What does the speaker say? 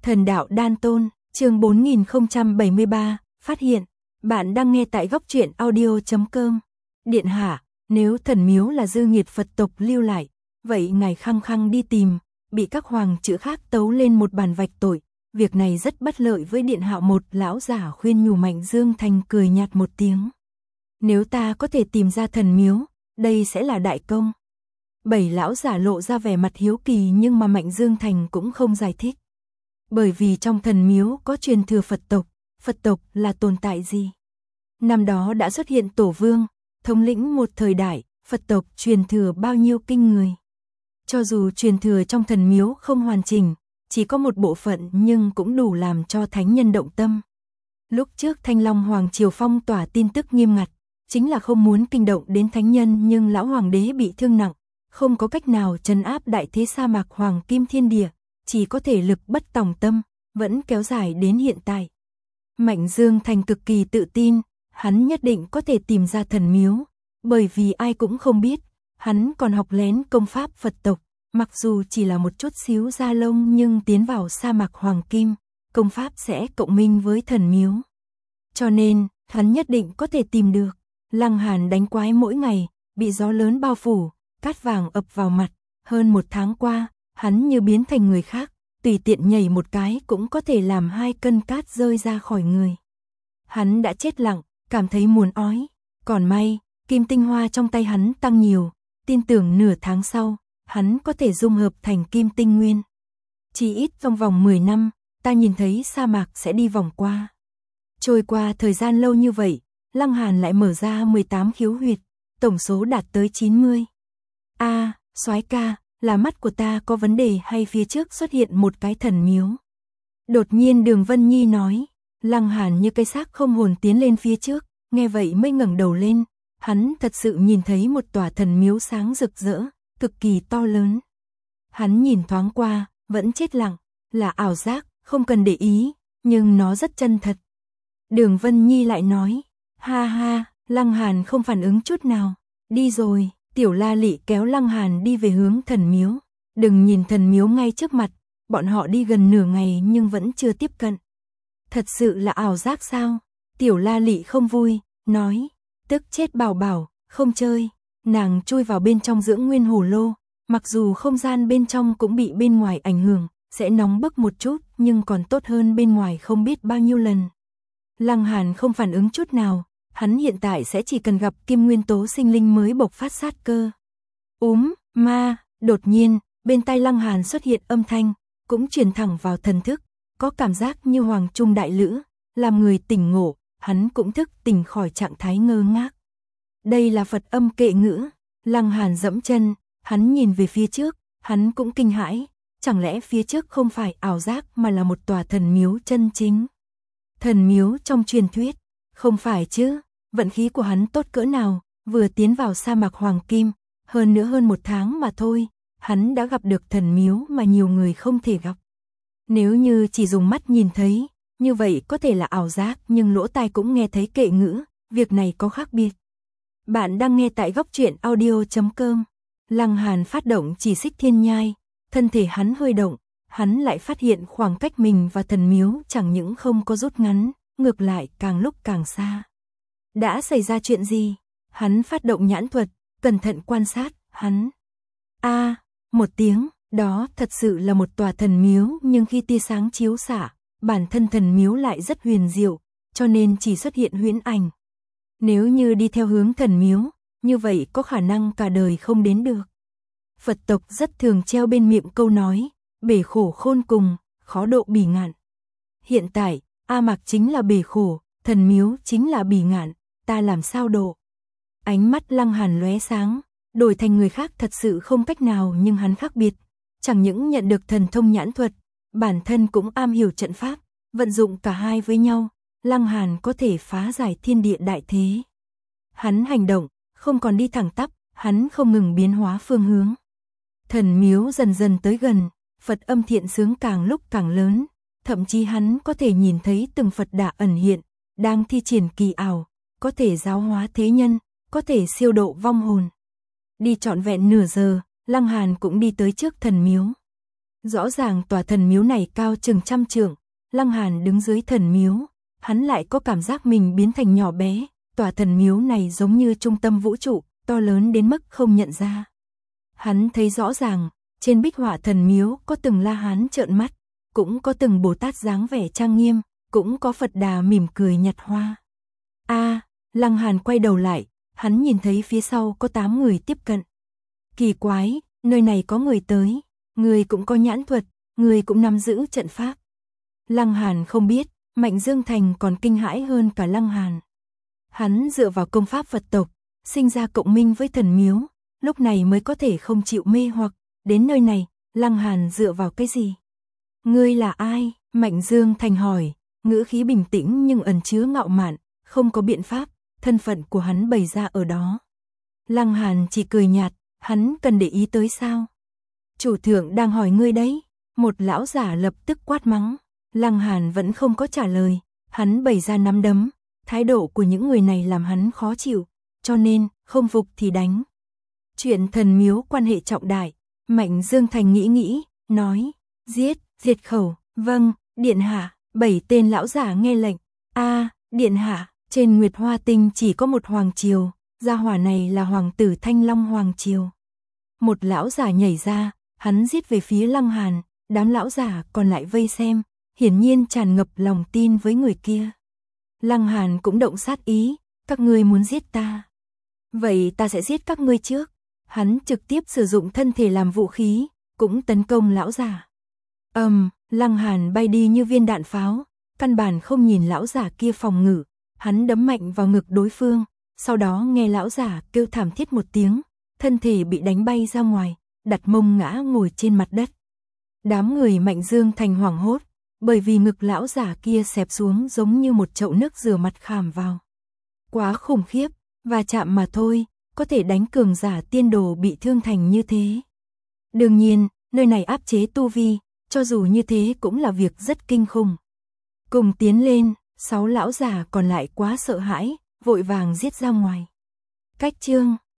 Thần đạo đan tôn, chương 4073, phát hiện. Bạn đang nghe tại góc truyện audio.com. Điện hạ, nếu thần miếu là dư nghiệt Phật tộc lưu lại, vậy ngài khăng khăng đi tìm, bị các hoàng chữ khác tấu lên một bàn vạch tội. Việc này rất bất lợi với điện hạ. Một lão giả khuyên nhủ. Mạnh Dương Thành cười nhạt một tiếng. Nếu ta có thể tìm ra thần miếu, đây sẽ là đại công. 7 lão giả lộ ra vẻ mặt hiếu kỳ, nhưng mà Mạnh Dương Thành cũng không giải thích. Bởi vì trong thần miếu có truyền thừa Phật tộc là tồn tại gì? Năm đó đã xuất hiện tổ vương, thống lĩnh một thời đại, Phật tộc truyền thừa bao nhiêu kinh người. Cho dù truyền thừa trong thần miếu không hoàn chỉnh, chỉ có một bộ phận nhưng cũng đủ làm cho thánh nhân động tâm. Lúc trước Thanh Long Hoàng Triều phong tỏa tin tức nghiêm ngặt, chính là không muốn kinh động đến thánh nhân, nhưng lão hoàng đế bị thương nặng, không có cách nào trấn áp đại thế sa mạc hoàng kim thiên địa, chỉ có thể lực bất tòng tâm, vẫn kéo dài đến hiện tại. Mạnh Dương Thành cực kỳ tự tin, hắn nhất định có thể tìm ra thần miếu, bởi vì ai cũng không biết, hắn còn học lén công pháp Phật tộc, mặc dù chỉ là một chút xíu da lông, nhưng tiến vào sa mạc hoàng kim, công pháp sẽ cộng minh với thần miếu. Cho nên, hắn nhất định có thể tìm được. Lăng Hàn đánh quái mỗi ngày, bị gió lớn bao phủ, cát vàng ập vào mặt, hơn 1 tháng qua, hắn như biến thành người khác, tùy tiện nhảy một cái cũng có thể làm 2 cân cát rơi ra khỏi người. Hắn đã chết lặng, cảm thấy muốn ói, còn may, kim tinh hoa trong tay hắn tăng nhiều, tin tưởng nửa tháng sau, hắn có thể dung hợp thành kim tinh nguyên. Chỉ ít trong vòng 10 năm, ta nhìn thấy sa mạc sẽ đi vòng qua. Trôi qua thời gian lâu như vậy, Lăng Hàn lại mở ra 18 khiếu huyệt, tổng số đạt tới 90. Soái ca, là mắt của ta có vấn đề hay phía trước xuất hiện một cái thần miếu? Đột nhiên Đường Vân Nhi nói. Lăng Hàn như cây xác không hồn tiến lên phía trước, nghe vậy mới ngẩng đầu lên, hắn thật sự nhìn thấy một tòa thần miếu sáng rực rỡ, cực kỳ to lớn. Hắn nhìn thoáng qua, vẫn chết lặng, là ảo giác, không cần để ý, nhưng nó rất chân thật. Đường Vân Nhi lại nói, ha ha, Lăng Hàn không phản ứng chút nào, đi rồi. Tiểu La Lị kéo Lăng Hàn đi về hướng thần miếu. Đừng nhìn thần miếu ngay trước mặt, bọn họ đi gần nửa ngày nhưng vẫn chưa tiếp cận. Thật sự là ảo giác sao? Tiểu La Lị không vui, nói, tức chết bảo bảo, không chơi. Nàng chui vào bên trong dưỡng nguyên hồ lô, mặc dù không gian bên trong cũng bị bên ngoài ảnh hưởng, sẽ nóng bức một chút, nhưng còn tốt hơn bên ngoài không biết bao nhiêu lần. Lăng Hàn không phản ứng chút nào. Hắn hiện tại sẽ chỉ cần gặp kim nguyên tố sinh linh mới bộc phát sát cơ. Ma, đột nhiên, bên tai Lăng Hàn xuất hiện âm thanh, cũng truyền thẳng vào thần thức, có cảm giác như hoàng trung đại lữ, làm người tỉnh ngộ, hắn cũng thức tỉnh khỏi trạng thái ngơ ngác. Đây là Phật âm kệ ngữ. Lăng Hàn dẫm chân, hắn nhìn về phía trước, hắn cũng kinh hãi, chẳng lẽ phía trước không phải ảo giác mà là một tòa thần miếu chân chính? Thần miếu trong truyền thuyết. Không phải chứ, vận khí của hắn tốt cỡ nào, vừa tiến vào sa mạc hoàng kim, hơn nữa hơn 1 tháng mà thôi, hắn đã gặp được thần miếu mà nhiều người không thể gặp. Nếu như chỉ dùng mắt nhìn thấy, như vậy có thể là ảo giác, nhưng lỗ tai cũng nghe thấy kệ ngữ, việc này có khác biệt. Bạn đang nghe tại góc truyện audio.com. Lăng Hàn phát động chỉ xích thiên nhai, thân thể hắn hơi động, hắn lại phát hiện khoảng cách mình và thần miếu chẳng những không có rút ngắn, ngược lại càng lúc càng xa. Đã xảy ra chuyện gì? Hắn phát động nhãn thuật, cẩn thận quan sát, hắn. Một tiếng, đó thật sự là một tòa thần miếu, nhưng khi tia sáng chiếu xạ, bản thân thần miếu lại rất huyền diệu, cho nên chỉ xuất hiện huyễn ảnh. Nếu như đi theo hướng thần miếu, như vậy có khả năng cả đời không đến được. Phật tộc rất thường treo bên miệng câu nói, bể khổ khôn cùng, khó độ bỉ ngạn. Hiện tại, A Mạc chính là bể khổ, thần miếu chính là bỉ ngạn, ta làm sao độ? Ánh mắt Lăng Hàn lóe sáng, đổi thành người khác thật sự không cách nào, nhưng hắn khác biệt, chẳng những nhận được thần thông nhãn thuật, bản thân cũng am hiểu trận pháp, vận dụng cả hai với nhau, Lăng Hàn có thể phá giải thiên địa đại thế. Hắn hành động, không còn đi thẳng tắp, hắn không ngừng biến hóa phương hướng. Thần miếu dần dần tới gần, Phật âm thiện sướng càng lúc càng lớn. Thậm chí hắn có thể nhìn thấy từng Phật đà ẩn hiện, đang thi triển kỳ ảo, có thể giáo hóa thế nhân, có thể siêu độ vong hồn. Đi trọn vẹn nửa giờ, Lăng Hàn cũng đi tới trước thần miếu. Rõ ràng tòa thần miếu này cao chừng trăm trượng, Lăng Hàn đứng dưới thần miếu, hắn lại có cảm giác mình biến thành nhỏ bé, tòa thần miếu này giống như trung tâm vũ trụ, to lớn đến mức không nhận ra. Hắn thấy rõ ràng, trên bích họa thần miếu có từng La Hán trợn mắt, cũng có từng Bồ Tát dáng vẻ trang nghiêm, cũng có Phật Đà mỉm cười nhặt hoa. Lăng Hàn quay đầu lại, hắn nhìn thấy phía sau có 8 người tiếp cận. Kỳ quái, nơi này có người tới, người cũng có nhãn thuật, người cũng nắm giữ trận pháp. Lăng Hàn không biết, Mạnh Dương Thành còn kinh hãi hơn cả Lăng Hàn. Hắn dựa vào công pháp Phật tộc, sinh ra cộng minh với thần miếu, lúc này mới có thể không chịu mê hoặc, đến nơi này, Lăng Hàn dựa vào cái gì? Ngươi là ai? Mạnh Dương Thành hỏi, ngữ khí bình tĩnh nhưng ẩn chứa ngạo mạn, không có biện pháp, thân phận của hắn bày ra ở đó. Lăng Hàn chỉ cười nhạt, hắn cần để ý tới sao? Chủ thượng đang hỏi ngươi đấy, một lão giả lập tức quát mắng. Lăng Hàn vẫn không có trả lời, hắn bày ra nắm đấm, thái độ của những người này làm hắn khó chịu, cho nên, không phục thì đánh. Chuyện thần miếu quan hệ trọng đại, Mạnh Dương Thành nghĩ, nói, diệt khẩu, vâng, điện hạ, 7 tên lão giả nghe lệnh. Điện hạ, trên Nguyệt Hoa Tinh chỉ có một hoàng triều, gia hỏa này là hoàng tử Thanh Long hoàng triều. Một lão giả nhảy ra, hắn giết về phía Lăng Hàn, đám lão giả còn lại vây xem, hiển nhiên tràn ngập lòng tin với người kia. Lăng Hàn cũng động sát ý, các ngươi muốn giết ta. Vậy ta sẽ giết các ngươi trước. Hắn trực tiếp sử dụng thân thể làm vũ khí, cũng tấn công lão giả. Lăng Hàn bay đi như viên đạn pháo, căn bản không nhìn lão giả kia phòng ngự, hắn đấm mạnh vào ngực đối phương, sau đó nghe lão giả kêu thảm thiết một tiếng, thân thể bị đánh bay ra ngoài, đặt mông ngã ngồi trên mặt đất. Đám người Mạnh Dương Thành hoảng hốt, bởi vì ngực lão giả kia xẹp xuống giống như một chậu nước rửa mặt khảm vào. Quá khủng khiếp, và chạm mà thôi, có thể đánh cường giả tiên đồ bị thương thành như thế. Đương nhiên, nơi này áp chế tu vi, cho dù như thế cũng là việc rất kinh khủng. Cùng tiến lên, 6 lão giả còn lại quá sợ hãi, vội vàng giết ra ngoài. Cách chương